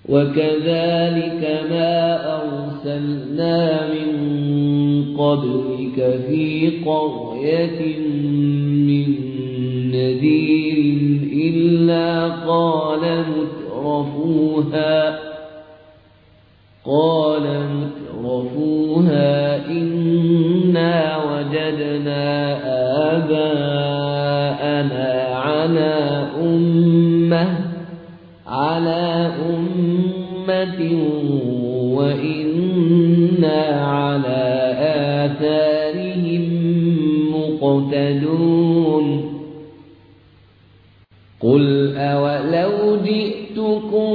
وكذلك ما أرسلنا من قبلك في قرية من نذير إلا قال مترفوها إنا وجدنا آباءنا على أمة وإنا على آثارهم مقتدون قل أولو جئتكم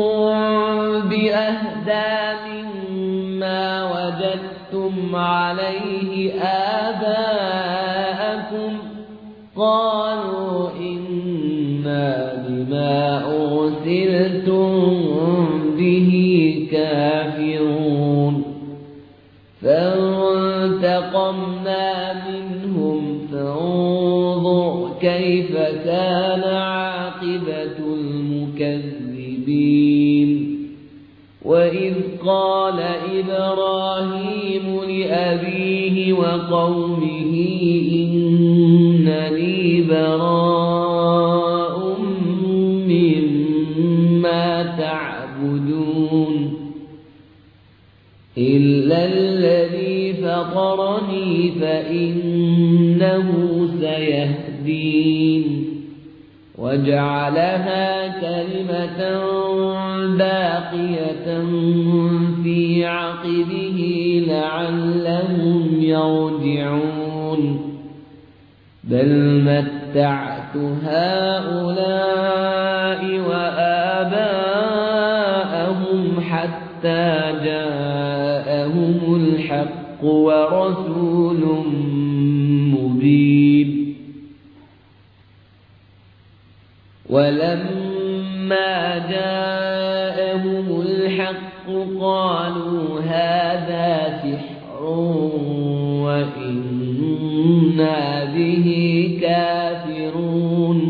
بأهدى مما وجدتم عليه آباءكم قالوا إنا بما أرسلتم به كافرون فانتقمنا منهم فانظر كيف كان عاقبة المكذبين وإذ قال إبراهيم لأبيه وقومه إنني براء مما تعبدون إلا الذي فطرني فإنه سيهدين وجعلها كلمة باقية في عقبه لعلهم يرجعون بل متعت هؤلاء وآباءهم حتى جاءهم الحق ورسول مبين ولما جاءهم الحق قالوا هذا سحر وإنا به كافرون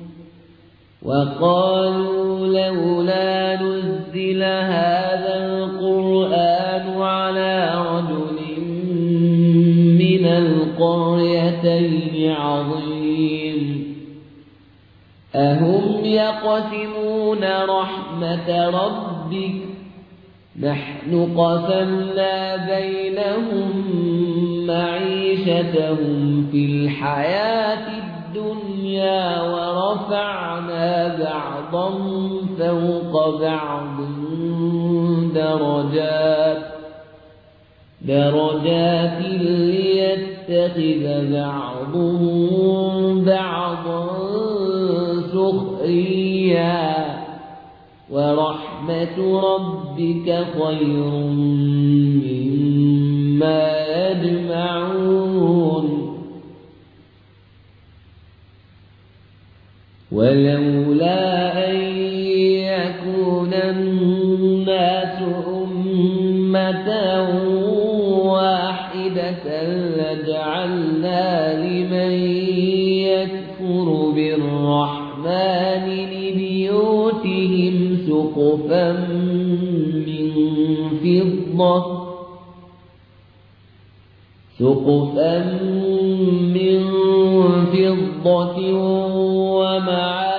وقالوا لولا نزل هذا القرآن على رجل من القريتين عظيم أهم يقسمون رحمة ربك نحن قسمنا بينهم معيشتهم في الحياة الدنيا ورفعنا بعضهم فوق بعض درجات ليتخذ بعضهم بعضا سخريا ورحمة ربك خير مما يجمعون ولولا أن يكون الناس أمة واحدة لجعلنا لمن يكفر بالرحمن لبيوتهم سقفا من فضة ومعارج